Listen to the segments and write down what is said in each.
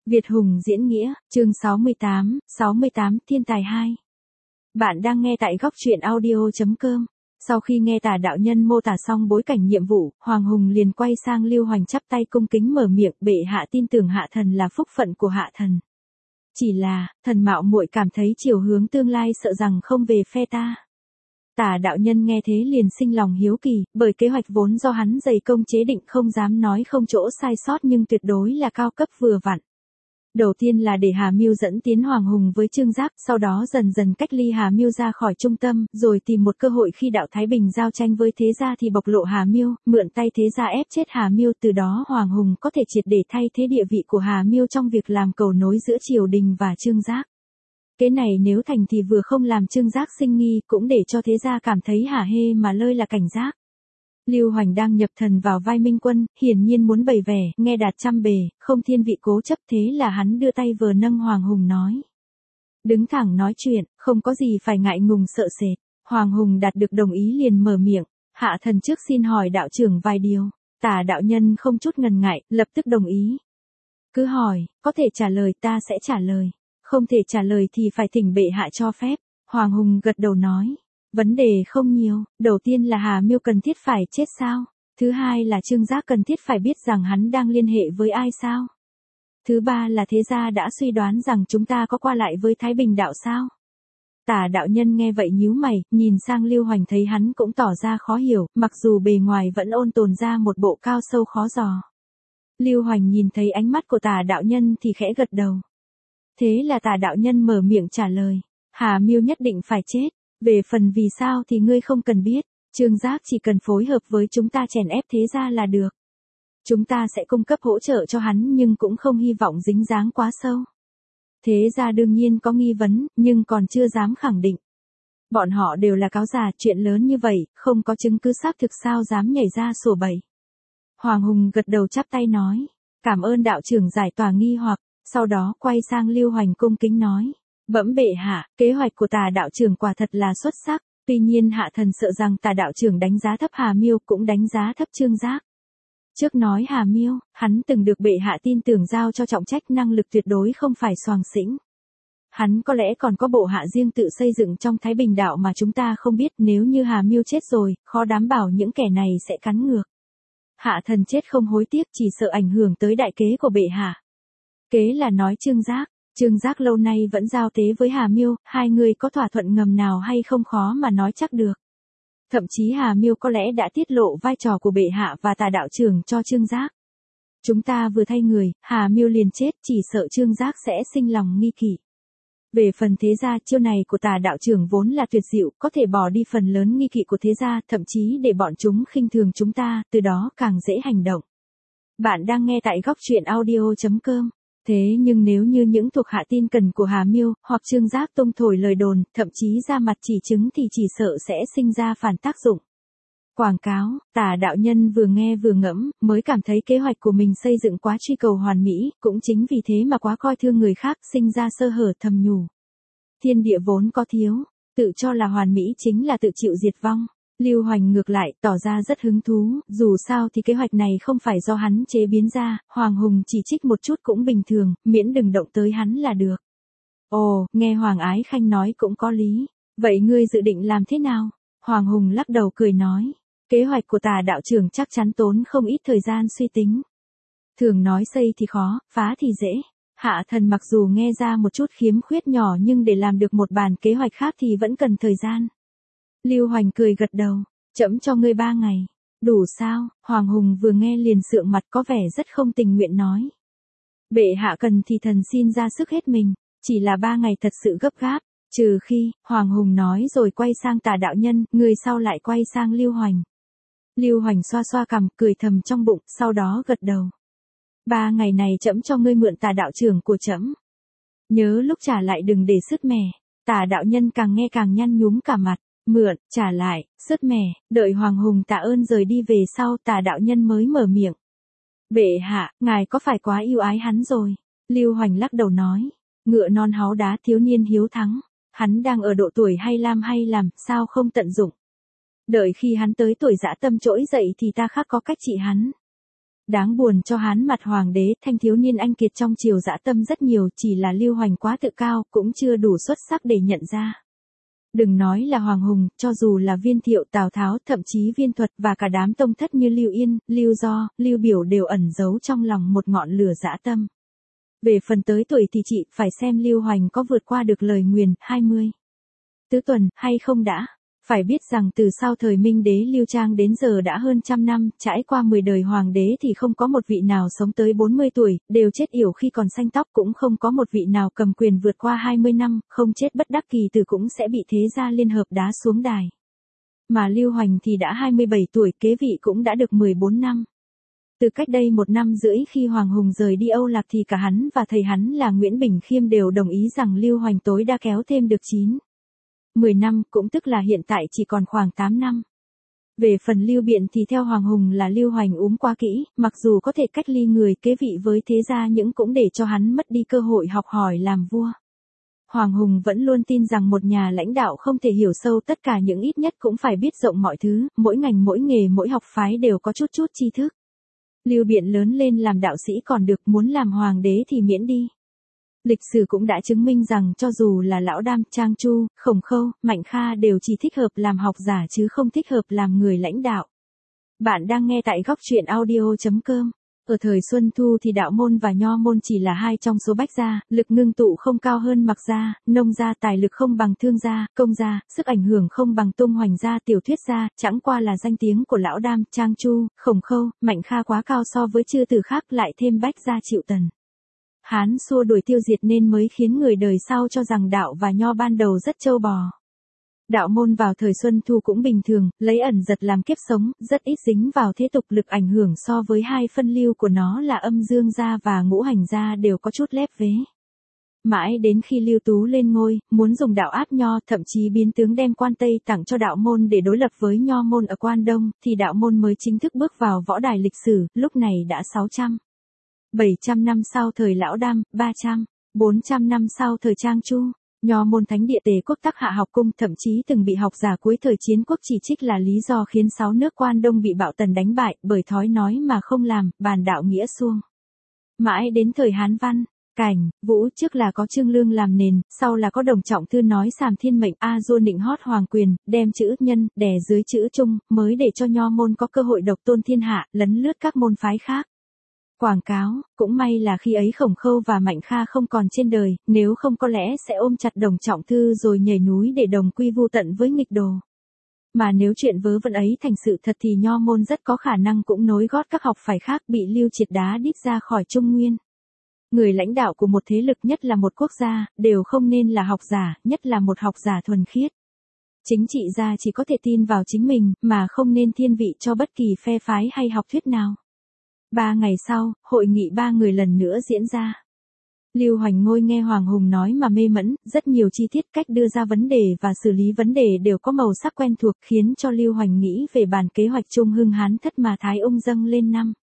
Việt Hùng diễn nghĩa, chương 68 Thiên tài 2. Bạn đang nghe tại góc truyện audio.com. Sau khi nghe Tả đạo nhân mô tả xong bối cảnh nhiệm vụ, Hoàng Hùng liền quay sang Lưu Hoành chắp tay cung kính mở miệng, bệ hạ tin tưởng hạ thần là phúc phận của hạ thần. Chỉ là, thần mạo muội cảm thấy chiều hướng tương lai sợ rằng không về phe ta. Tả đạo nhân nghe thế liền sinh lòng hiếu kỳ, bởi kế hoạch vốn do hắn dày công chế định không dám nói không chỗ sai sót nhưng tuyệt đối là cao cấp vừa vặn. Đầu tiên là để Hà Mưu dẫn tiến Hoàng Hùng với Trương Giác, sau đó dần dần cách ly Hà Mưu ra khỏi trung tâm, rồi tìm một cơ hội khi đạo Thái Bình giao tranh với thế gia thì bộc lộ Hà Mưu, mượn tay thế gia ép chết Hà Mưu, từ đó Hoàng Hùng có thể triệt để thay thế địa vị của Hà Mưu trong việc làm cầu nối giữa triều đình và Trương Giác. Cái này nếu thành thì vừa không làm Trương Giác sinh nghi, cũng để cho thế gia cảm thấy hả hê mà lơi là cảnh giác. Lưu Hoành đang nhập thần vào vai Minh Quân, hiển nhiên muốn bày vẻ, nghe đạt trăm bề, không thiên vị cố chấp, thế là hắn đưa tay vừa nâng Hoàng Hùng nói. Đứng thẳng nói chuyện, không có gì phải ngại ngùng sợ sệt. Hoàng Hùng đạt được đồng ý liền mở miệng, hạ thần trước xin hỏi đạo trưởng vài điều. Tả đạo nhân không chút ngần ngại, lập tức đồng ý. Cứ hỏi, có thể trả lời ta sẽ trả lời, không thể trả lời thì phải thỉnh bệ hạ cho phép. Hoàng Hùng gật đầu nói. Vấn đề không nhiều, đầu tiên là Hà Mưu cần thiết phải chết sao? Thứ hai là Trương Giác cần thiết phải biết rằng hắn đang liên hệ với ai sao? Thứ ba là thế gia đã suy đoán rằng chúng ta có qua lại với Thái Bình đạo sao? Tả đạo nhân nghe vậy nhíu mày, nhìn sang Lưu Hoành thấy hắn cũng tỏ ra khó hiểu, mặc dù bề ngoài vẫn ôn tồn ra một bộ cao sâu khó dò. Lưu Hoành nhìn thấy ánh mắt của Tả đạo nhân thì khẽ gật đầu. Thế là Tả đạo nhân mở miệng trả lời, Hà Mưu nhất định phải chết. Về phần vì sao thì ngươi không cần biết, Trương Giác chỉ cần phối hợp với chúng ta chèn ép thế gia là được. Chúng ta sẽ cung cấp hỗ trợ cho hắn nhưng cũng không hy vọng dính dáng quá sâu. Thế gia đương nhiên có nghi vấn, nhưng còn chưa dám khẳng định. Bọn họ đều là cáo già, chuyện lớn như vậy, không có chứng cứ xác thực sao dám nhảy ra sủa bậy. Hoàng Hùng gật đầu chắp tay nói, cảm ơn đạo trưởng giải tỏa nghi hoặc, sau đó quay sang Lưu Hoành cung kính nói. Bẩm bệ hạ, kế hoạch của Tả đạo trưởng quả thật là xuất sắc, tuy nhiên hạ thần sợ rằng Tả đạo trưởng đánh giá thấp Hà Mưu cũng đánh giá thấp Trương Giác. Trước nói Hà Mưu, hắn từng được bệ hạ tin tưởng giao cho trọng trách, năng lực tuyệt đối không phải xoàng xĩnh. Hắn có lẽ còn có bộ hạ riêng tự xây dựng trong Thái Bình đạo mà chúng ta không biết, nếu như Hà Mưu chết rồi, khó đảm bảo những kẻ này sẽ cắn ngược. Hạ thần chết không hối tiếc, chỉ sợ ảnh hưởng tới đại kế của bệ hạ. Kế là nói Trương Giác. Trương Giác lâu nay vẫn giao tế với Hà Mưu, hai người có thỏa thuận ngầm nào hay không khó mà nói chắc được. Thậm chí Hà Mưu có lẽ đã tiết lộ vai trò của bệ hạ và Tả đạo trưởng cho Trương Giác. Chúng ta vừa thay người, Hà Mưu liền chết, chỉ sợ Trương Giác sẽ sinh lòng nghi kỵ. Về phần thế gia, chiêu này của Tả đạo trưởng vốn là tuyệt diệu, có thể bỏ đi phần lớn nghi kỵ của thế gia, thậm chí để bọn chúng khinh thường chúng ta, từ đó càng dễ hành động. Bạn đang nghe tại góc truyện audio.com. Thế nhưng nếu như những thuộc hạ tin cẩn của Hà Mưu, hoặc Trương Giác tung thổi lời đồn, thậm chí ra mặt chỉ chứng thì chỉ sợ sẽ sinh ra phản tác dụng. Quảng cáo, Tả đạo nhân vừa nghe vừa ngẫm, mới cảm thấy kế hoạch của mình xây dựng quá truy cầu hoàn mỹ, cũng chính vì thế mà quá coi thương người khác, sinh ra sơ hở, thầm nhủ. Thiên địa vốn có thiếu, tự cho là hoàn mỹ chính là tự chịu diệt vong. Lưu Hoành ngược lại, tỏ ra rất hứng thú, dù sao thì kế hoạch này không phải do hắn chế biến ra, Hoàng Hùng chỉ trích một chút cũng bình thường, miễn đừng động tới hắn là được. Ồ, nghe Hoàng Ái Khanh nói cũng có lý, vậy ngươi dự định làm thế nào? Hoàng Hùng lắc đầu cười nói, kế hoạch của Tả đạo trưởng chắc chắn tốn không ít thời gian suy tính. Thường nói xây thì khó, phá thì dễ. Hạ thần mặc dù nghe ra một chút khiếm khuyết nhỏ nhưng để làm được một bản kế hoạch khác thì vẫn cần thời gian. Lưu Hoành cười gật đầu, trẫm cho ngươi 3 ngày. Đủ sao? Hoàng Hùng vừa nghe liền sượng mặt, có vẻ rất không tình nguyện nói. Bệ hạ cần thì thần xin ra sức hết mình, chỉ là 3 ngày thật sự gấp gáp, trừ khi, Hoàng Hùng nói rồi quay sang Tả đạo nhân, người sau lại quay sang Lưu Hoành. Lưu Hoành xoa xoa cằm, cười thầm trong bụng, sau đó gật đầu. 3 ngày này trẫm cho ngươi mượn Tả đạo trưởng của trẫm. Nhớ lúc trả lại đừng để sứt mẻ. Tả đạo nhân càng nghe càng nhăn nhúm cả mặt. Mượn, trả lại, sứt mẻ, đợi Hoàng Hùng tạ ơn rời đi về sau, Tả đạo nhân mới mở miệng. Bệ hạ, ngài có phải quá yêu ái hắn rồi? Lưu Hoành lắc đầu nói, ngựa non háu đá, thiếu niên hiếu thắng, hắn đang ở độ tuổi hay làm, sao không tận dụng? Đợi khi hắn tới tuổi dã tâm trỗi dậy thì ta khác có cách trị hắn. Đáng buồn cho Hán mặt hoàng đế, thanh thiếu niên anh kiệt trong triều dã tâm rất nhiều, chỉ là Lưu Hoành quá tự cao, cũng chưa đủ xuất sắc để nhận ra. Đừng nói là Hoàng Hùng, cho dù là Viên Thiệu, Tào Tháo, thậm chí Viên Thuật và cả đám tông thất như Lưu Yên, Lưu Do, Lưu Biểu đều ẩn giấu trong lòng một ngọn lửa dã tâm. Về phần tới tuổi thì chị phải xem Lưu Hoành có vượt qua được lời nguyền 20 tứ tuần hay không đã. Phải biết rằng từ sau thời Minh đế Lưu Trang đến giờ đã hơn trăm năm, trải qua 10 đời hoàng đế thì không có một vị nào sống tới 40 tuổi, đều chết yểu khi còn xanh tóc, cũng không có một vị nào cầm quyền vượt qua 20 năm, không chết bất đắc kỳ tử cũng sẽ bị thế gia liên hợp đá xuống đài. Mà Lưu Hoành thì đã 27 tuổi, kế vị cũng đã được 14 năm. Từ cách đây 1 năm rưỡi khi Hoàng Hùng rời đi Âu Lạc thì cả hắn và thầy hắn là Nguyễn Bình Khiêm đều đồng ý rằng Lưu Hoành tối đa kéo thêm được 10 năm, cũng tức là hiện tại chỉ còn khoảng 8 năm. Về phần Lưu Biện thì theo Hoàng Hùng là Lưu Hoành quá kỹ, mặc dù có thể cách ly người kế vị với thế gia nhưng cũng để cho hắn mất đi cơ hội học hỏi làm vua. Hoàng Hùng vẫn luôn tin rằng một nhà lãnh đạo không thể hiểu sâu tất cả, những ít nhất cũng phải biết rộng mọi thứ, mỗi ngành mỗi nghề mỗi học phái đều có chút tri thức. Lưu Biện lớn lên làm đạo sĩ còn được, muốn làm hoàng đế thì miễn đi. Lịch sử cũng đã chứng minh rằng cho dù là Lão Đam, Trang Chu, Khổng Khâu, Mạnh Kha đều chỉ thích hợp làm học giả chứ không thích hợp làm người lãnh đạo. Bạn đang nghe tại góc truyện audio.com. Ở thời Xuân Thu thì đạo môn và nho môn chỉ là hai trong số bách gia, lực ngưng tụ không cao hơn Mạc gia, Nông gia, tài lực không bằng Thương gia, Công gia, sức ảnh hưởng không bằng Tung Hoành gia, Tiểu Thuyết gia, chẳng qua là danh tiếng của Lão Đam, Trang Chu, Khổng Khâu, Mạnh Kha quá cao so với chư tử khác, lại thêm bách gia Triệu Tần, Hán xua đuổi tiêu diệt nên mới khiến người đời sau cho rằng đạo và nho ban đầu rất trâu bò. Đạo môn vào thời Xuân Thu cũng bình thường, lấy ẩn giật làm kiếp sống, rất ít dính vào thế tục, lực ảnh hưởng so với hai phân lưu của nó là Âm Dương gia và Ngũ Hành gia đều có chút lép vế. Mãi đến khi Lưu Tú lên ngôi, muốn dùng đạo áp nho, thậm chí biến tướng đem quan Tây tặng cho đạo môn để đối lập với nho môn ở Quan Đông, thì đạo môn mới chính thức bước vào võ đài lịch sử, lúc này đã 700 năm sau thời Lão Đam, 400 năm sau thời Trang Chu. Nho môn thánh địa Tề quốc Tắc Hạ học cung thậm chí từng bị học giả cuối thời Chiến quốc chỉ trích là lý do khiến 6 nước Quan Đông bị Bạo Tần đánh bại, bởi thói nói mà không làm, bàn đạo nghĩa suông. Mãi đến thời Hán Văn, Cảnh, Vũ, trước là có Trương Lương làm nền, sau là có Đồng Trọng Thư nói sàm thiên mệnh, A Du nịnh hót hoàng quyền, đem chữ nhân đè dưới chữ trung, mới để cho nho môn có cơ hội độc tôn thiên hạ, lấn lướt các môn phái khác. Quảng cáo, cũng may là khi ấy Khổng Khâu và Mạnh Kha không còn trên đời, nếu không có lẽ sẽ ôm chặt Đồng Trọng Thư rồi nhảy núi để đồng quy vu tận với nghịch đồ. Mà nếu chuyện vớ vẩn ấy thành sự thật thì nho môn rất có khả năng cũng nối gót các học phái khác bị Lưu triệt đá đít ra khỏi Trung Nguyên. Người lãnh đạo của một thế lực, nhất là một quốc gia, đều không nên là học giả, nhất là một học giả thuần khiết. Chính trị gia chỉ có thể tin vào chính mình, mà không nên thiên vị cho bất kỳ phe phái hay học thuyết nào. 3 ngày sau, hội nghị 3 người lần nữa diễn ra. Lưu Hoành ngồi nghe Hoàng Hùng nói mà mê mẩn, rất nhiều chi tiết cách đưa ra vấn đề và xử lý vấn đề đều có màu sắc quen thuộc, khiến cho Lưu Hoành nghĩ về bản kế hoạch Trung Hưng Hán Thất mà Thái Ung dâng lên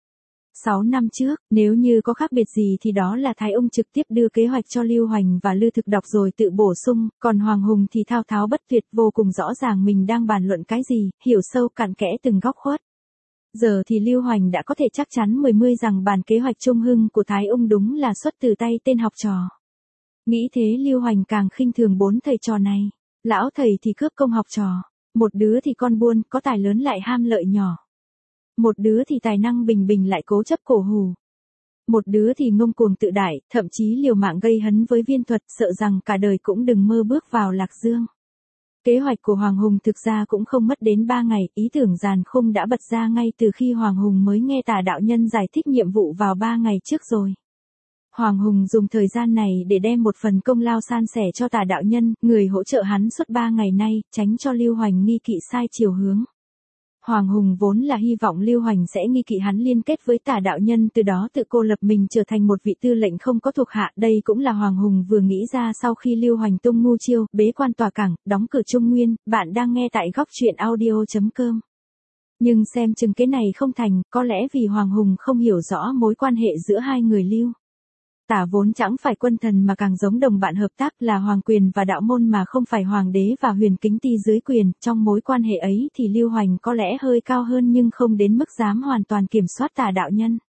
6 năm trước, nếu như có khác biệt gì thì đó là Thái Ung trực tiếp đưa kế hoạch cho Lưu Hoành và Lư Thực đọc rồi tự bổ sung, còn Hoàng Hùng thì thao tháo bất tuyệt, vô cùng rõ ràng mình đang bàn luận cái gì, hiểu sâu cặn kẽ từng góc khuất. Giờ thì Lưu Hoành đã có thể chắc chắn 10 rằng bản kế hoạch Trung Hưng của Thái Ung đúng là xuất từ tay tên học trò. Nghĩ thế Lưu Hoành càng khinh thường 4 thầy trò này. Lão thầy thì cướp công học trò. Một đứa thì con buôn, có tài lớn lại ham lợi nhỏ. Một đứa thì tài năng bình bình lại cố chấp cổ hủ. Một đứa thì ngông cuồng tự đại, thậm chí liều mạng gây hấn với Viên Thuật, sợ rằng cả đời cũng đừng mơ bước vào Lạc Dương. Kế hoạch của Hoàng Hùng thực ra cũng không mất đến 3 ngày, ý tưởng giàn khung đã bật ra ngay từ khi Hoàng Hùng mới nghe Tả đạo nhân giải thích nhiệm vụ vào 3 ngày trước rồi. Hoàng Hùng dùng thời gian này để đem một phần công lao san sẻ cho Tả đạo nhân, người hỗ trợ hắn suốt 3 ngày nay, tránh cho Lưu Hoành nghi kỵ sai chiều hướng. Hoàng Hùng vốn là hy vọng Lưu Hoành sẽ nghi kỵ hắn liên kết với Tả đạo nhân, từ đó tự cô lập mình trở thành một vị tư lệnh không có thuộc hạ. Đây cũng là Hoàng Hùng vừa nghĩ ra sau khi Lưu Hoành tung mưu chiêu, bế quan tòa cảng, đóng cửa Trung Nguyên. Bạn đang nghe tại góc truyện audio.com. Nhưng xem chừng cái này không thành, có lẽ vì Hoàng Hùng không hiểu rõ mối quan hệ giữa hai người Lưu Tả vốn chẳng phải quân thần mà càng giống đồng bạn hợp tác, là hoàng quyền và đạo môn mà không phải hoàng đế và Huyền Kính Ti dưới quyền. Trong mối quan hệ ấy thì Lưu Hoành có lẽ hơi cao hơn nhưng không đến mức dám hoàn toàn kiểm soát Tả đạo nhân.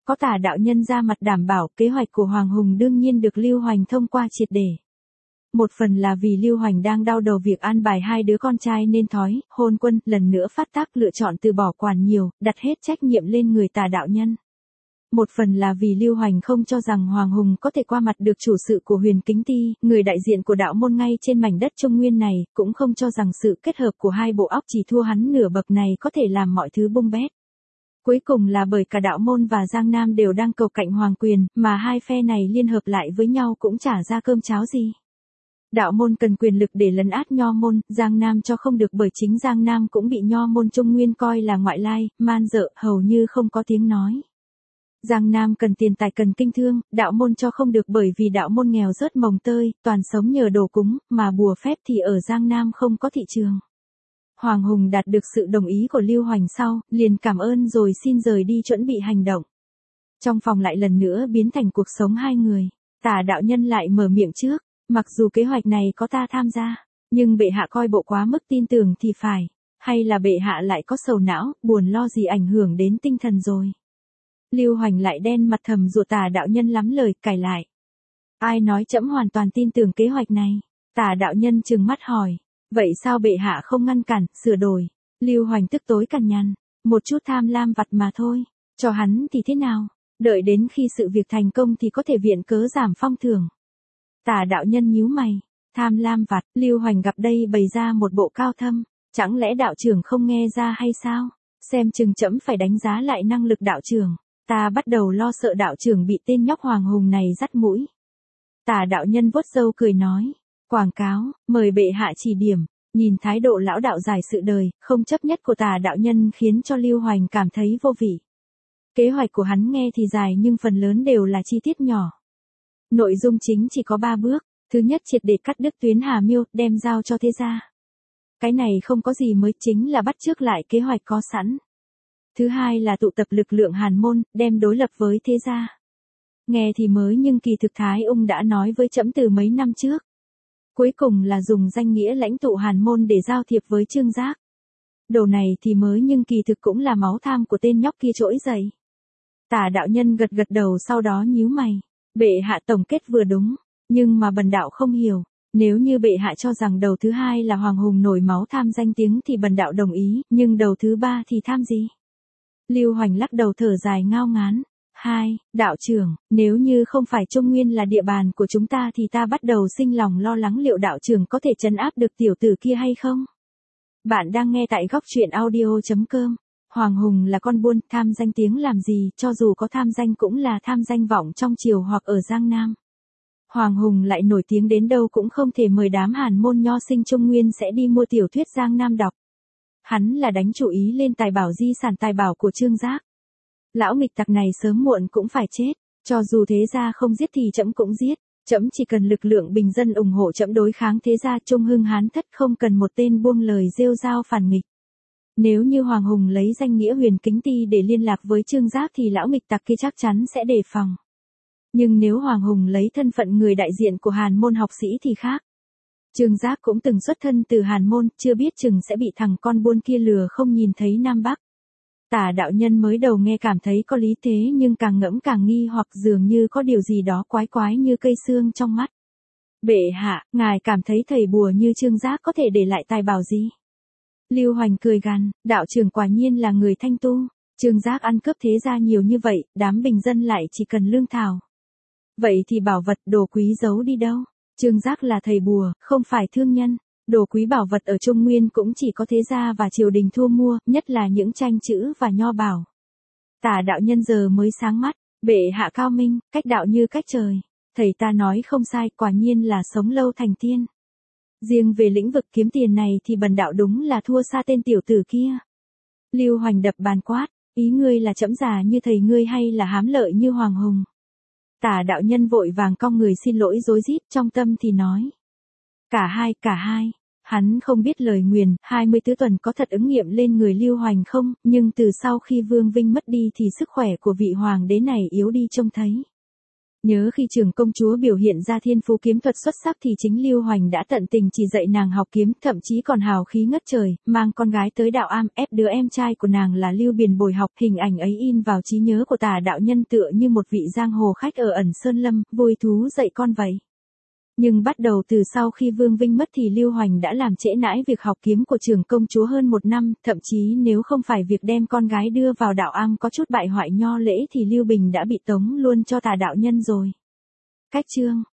Có Tả đạo nhân ra mặt đảm bảo, kế hoạch của Hoàng Hùng đương nhiên được Lưu Hoành thông qua triệt để. Một phần là vì Lưu Hoành đang đau đầu việc an bài hai đứa con trai nên thói, hôn quân, lần nữa phát tác lựa chọn từ bỏ quản nhiều, đặt hết trách nhiệm lên người Tả đạo nhân. Một phần là vì Lưu Hoành không cho rằng Hoàng Hùng có thể qua mặt được chủ sự của Huyền Kính Ti, người đại diện của đạo môn ngay trên mảnh đất Trung Nguyên này, cũng không cho rằng sự kết hợp của hai bộ óc chỉ thua hắn nửa bậc này có thể làm mọi thứ bung bét. Cuối cùng là bởi cả đạo môn và Giang Nam đều đang cầu cạnh hoàng quyền, mà hai phe này liên hợp lại với nhau cũng chả ra cơm cháo gì. Đạo môn cần quyền lực để lấn át nho môn, Giang Nam cho không được bởi chính Giang Nam cũng bị nho môn Trung Nguyên coi là ngoại lai, man dợ, hầu như không có tiếng nói. Giang Nam cần tiền tài cần kinh thương, đạo môn cho không được bởi vì đạo môn nghèo rớt mồng tơi, toàn sống nhờ đồ cúng, mà bùa phép thì ở Giang Nam không có thị trường. Hoàng Hùng đạt được sự đồng ý của Lưu Hoành sau, liền cảm ơn rồi xin rời đi chuẩn bị hành động. Trong phòng lại lần nữa biến thành cuộc sống hai người, Tả đạo nhân lại mở miệng trước, mặc dù kế hoạch này có ta tham gia, nhưng bệ hạ coi bộ quá mức tin tưởng thì phải, hay là bệ hạ lại có sầu não, buồn lo gì ảnh hưởng đến tinh thần rồi. Lưu Hoành lại đen mặt thầm rủa Tả đạo nhân lắm lời, cãi lại. Ai nói trẫm hoàn toàn tin tưởng kế hoạch này? Tả đạo nhân trừng mắt hỏi. Vậy sao bệ hạ không ngăn cản, sửa đổi? Lưu Hoành tức tối cằn nhằn, một chút tham lam vặt mà thôi, cho hắn thì thế nào? Đợi đến khi sự việc thành công thì có thể viện cớ giảm phong thưởng. Tả đạo nhân nhíu mày, tham lam vặt, Lưu Hoành gặp đây bày ra một bộ cao thâm, chẳng lẽ đạo trưởng không nghe ra hay sao? Xem chừng trẫm phải đánh giá lại năng lực đạo trưởng. Ta bắt đầu lo sợ đạo trưởng bị tên nhóc Hoàng Hùng này dắt mũi. Tả đạo nhân vuốt râu cười nói. Quảng cáo, mời bệ hạ chỉ điểm. Nhìn thái độ lão đạo giải sự đời, không chấp nhất của Tả đạo nhân khiến cho Lưu Hoành cảm thấy vô vị. Kế hoạch của hắn nghe thì dài nhưng phần lớn đều là chi tiết nhỏ. Nội dung chính chỉ có 3 bước. Thứ nhất, triệt để cắt đứt tuyến Hà Miêu, đem giao cho thế gia. Cái này không có gì mới, chính là bắt chước lại kế hoạch có sẵn. Thứ hai là tụ tập lực lượng Hàn môn, đem đối lập với thế gia. Nghe thì mới nhưng kỳ thực Thái Ung đã nói với trẫm từ mấy năm trước. Cuối cùng là dùng danh nghĩa lãnh tụ Hàn môn để giao thiệp với Trương Giác. Đồ này thì mới nhưng kỳ thực cũng là máu tham của tên nhóc kia trỗi dậy. Tả đạo nhân gật gật đầu sau đó nhíu mày. Bệ hạ tổng kết vừa đúng, nhưng mà bần đạo không hiểu. Nếu như bệ hạ cho rằng đầu thứ hai là Hoàng Hùng nổi máu tham danh tiếng thì bần đạo đồng ý, nhưng đầu thứ ba thì tham gì? Lưu Hoành lắc đầu thở dài ngao ngán. Đạo trưởng, nếu như không phải Trung Nguyên là địa bàn của chúng ta thì ta bắt đầu sinh lòng lo lắng liệu đạo trưởng có thể trấn áp được tiểu tử kia hay không? Bạn đang nghe tại góc truyện audio.com. Hoàng Hùng là con buôn, tham danh tiếng làm gì, cho dù có tham danh cũng là tham danh vọng trong triều hoặc ở Giang Nam. Hoàng Hùng lại nổi tiếng đến đâu cũng không thể mời đám Hàn môn nho sinh Trung Nguyên sẽ đi mua tiểu thuyết Giang Nam đọc. Hắn là đánh chủ ý lên tài bảo di sản tài bảo của Trương Giác. Lão nghịch tặc này sớm muộn cũng phải chết, cho dù thế gia không giết thì trẫm cũng giết, trẫm chỉ cần lực lượng bình dân ủng hộ trẫm đối kháng thế gia Trung Hưng Hán Thất, không cần một tên buông lời rêu rao phản nghịch. Nếu như Hoàng Hùng lấy danh nghĩa Huyền Kính Ti để liên lạc với Trương Giác thì lão nghịch tặc kia chắc chắn sẽ đề phòng. Nhưng nếu Hoàng Hùng lấy thân phận người đại diện của Hàn môn học sĩ thì khác. Trương Giác cũng từng xuất thân từ Hàn môn, chưa biết chừng sẽ bị thằng con buôn kia lừa không nhìn thấy Nam Bắc. Tả đạo nhân mới đầu nghe cảm thấy có lý thế nhưng càng ngẫm càng nghi hoặc dường như có điều gì đó quái quái như cây xương trong mắt. Bệ hạ, ngài cảm thấy thầy bùa như Trương Giác có thể để lại tài bảo gì? Lưu Hoành cười gằn, đạo trưởng quả nhiên là người thanh tu. Trương Giác ăn cướp thế gia nhiều như vậy, đám bình dân lại chỉ cần lương thảo. Vậy thì bảo vật đồ quý giấu đi đâu? Trương Giác là thầy bùa, không phải thương nhân. Đồ quý bảo vật ở Trung Nguyên cũng chỉ có thế gia và triều đình thu mua, nhất là những tranh chữ và nho bảo. Tả đạo nhân giờ mới sáng mắt, bệ hạ cao minh, cách đạo như cách trời. Thầy ta nói không sai, quả nhiên là sống lâu thành tiên. Riêng về lĩnh vực kiếm tiền này thì bần đạo đúng là thua xa tên tiểu tử kia. Lưu Hoành đập bàn quát, ý ngươi là trẫm già như thầy ngươi hay là hám lợi như Hoàng Hùng? Tả đạo nhân vội vàng cong người xin lỗi rối rít, trong tâm thì nói. Cả hai. Hắn không biết lời nguyền, 24 tuần có thật ứng nghiệm lên người Lưu Hoành không, nhưng từ sau khi Vương Vinh mất đi thì sức khỏe của vị hoàng đế này yếu đi trông thấy. Nhớ khi trưởng công chúa biểu hiện ra thiên phú kiếm thuật xuất sắc thì chính Lưu Hoành đã tận tình chỉ dạy nàng học kiếm, thậm chí còn hào khí ngất trời, mang con gái tới đạo am, ép đứa em trai của nàng là Lưu Biền bồi học. Hình ảnh ấy in vào trí nhớ của Tả đạo nhân tựa như một vị giang hồ khách ở ẩn sơn lâm, vui thú dạy con vậy. Nhưng bắt đầu từ sau khi Vương Vinh mất thì Lưu Hoành đã làm trễ nãi việc học kiếm của trưởng công chúa hơn 1 năm, thậm chí nếu không phải việc đem con gái đưa vào đạo am có chút bại hoại nho lễ thì Lưu Bình đã bị tống luôn cho Tả đạo nhân rồi. Cách chương